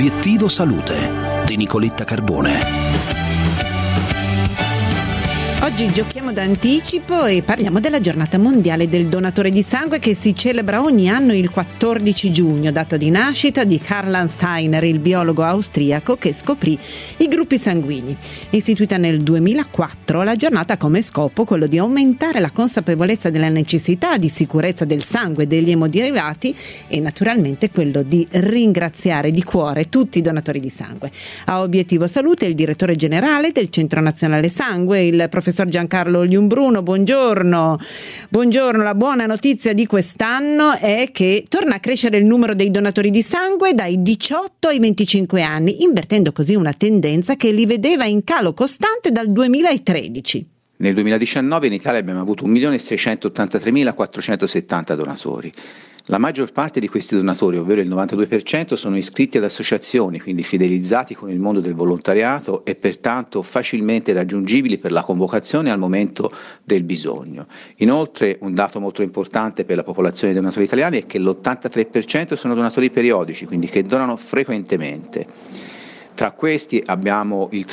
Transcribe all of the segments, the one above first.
Obiettivo Salute di Nicoletta Carbone. Oggi giochiamo d'anticipo e parliamo della giornata mondiale del donatore di sangue che si celebra ogni anno il 14 giugno, data di nascita di Karl Steiner, il biologo austriaco che scoprì i gruppi sanguigni. Istituita nel 2004, la giornata ha come scopo quello di aumentare la consapevolezza della necessità di sicurezza del sangue e degli emoderivati e naturalmente quello di ringraziare di cuore tutti i donatori di sangue. A Obiettivo Salute il direttore generale del Centro Nazionale Sangue, il professor Giancarlo Liumbruno. Buongiorno. Buongiorno, la buona notizia di quest'anno è che torna a crescere il numero dei donatori di sangue dai 18 ai 25 anni, invertendo così una tendenza che li vedeva in calo costante dal 2013. Nel 2019 in Italia abbiamo avuto 1.683.470 donatori. La maggior parte di questi donatori, ovvero il 92%, sono iscritti ad associazioni, quindi fidelizzati con il mondo del volontariato e pertanto facilmente raggiungibili per la convocazione al momento del bisogno. Inoltre, un dato molto importante per la popolazione dei donatori italiani è che l'83% sono donatori periodici, quindi che donano frequentemente. Tra questi abbiamo il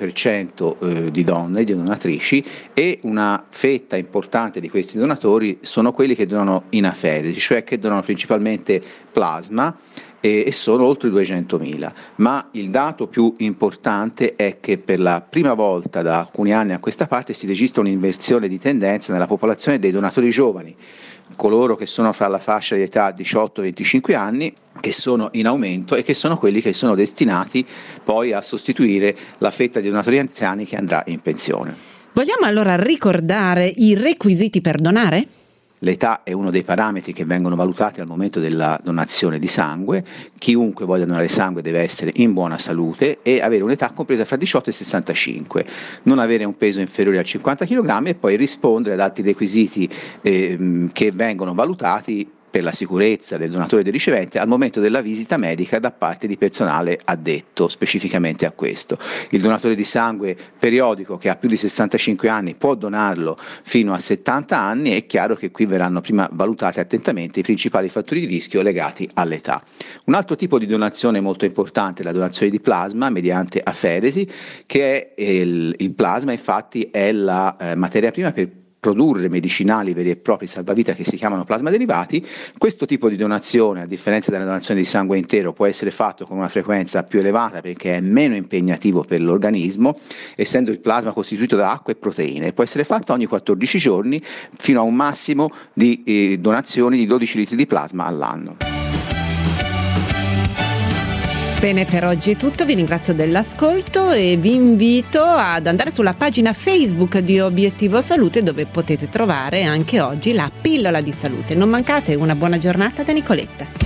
32% di donne, di donatrici, e una fetta importante di questi donatori sono quelli che donano in aferesi, cioè che donano principalmente plasma e sono oltre 200.000. Ma il dato più importante è che per la prima volta da alcuni anni a questa parte si registra un'inversione di tendenza nella popolazione dei donatori giovani, coloro che sono fra la fascia di età 18-25 anni, che sono in aumento e che sono quelli che sono destinati poi a sostituire la fetta di donatori anziani che andrà in pensione. Vogliamo allora ricordare i requisiti per donare? L'età è uno dei parametri che vengono valutati al momento della donazione di sangue. Chiunque voglia donare sangue deve essere in buona salute e avere un'età compresa fra 18 e 65, non avere un peso inferiore a 50 kg e poi rispondere ad altri requisiti che vengono valutati per la sicurezza del donatore e del ricevente al momento della visita medica da parte di personale addetto specificamente a questo. Il donatore di sangue periodico che ha più di 65 anni può donarlo fino a 70 anni, è chiaro che qui verranno prima valutati attentamente i principali fattori di rischio legati all'età. Un altro tipo di donazione molto importante è la donazione di plasma mediante aferesi, che è il plasma infatti è la materia prima per produrre medicinali veri e propri salvavita che si chiamano plasma derivati. Questo tipo di donazione, a differenza della donazione di sangue intero, può essere fatto con una frequenza più elevata perché è meno impegnativo per l'organismo, essendo il plasma costituito da acqua e proteine. Può essere fatto ogni 14 giorni fino a un massimo di donazioni di 12 litri di plasma all'anno. Bene, per oggi è tutto, vi ringrazio dell'ascolto e vi invito ad andare sulla pagina Facebook di Obiettivo Salute dove potete trovare anche oggi la pillola di salute. Non mancate, una buona giornata da Nicoletta.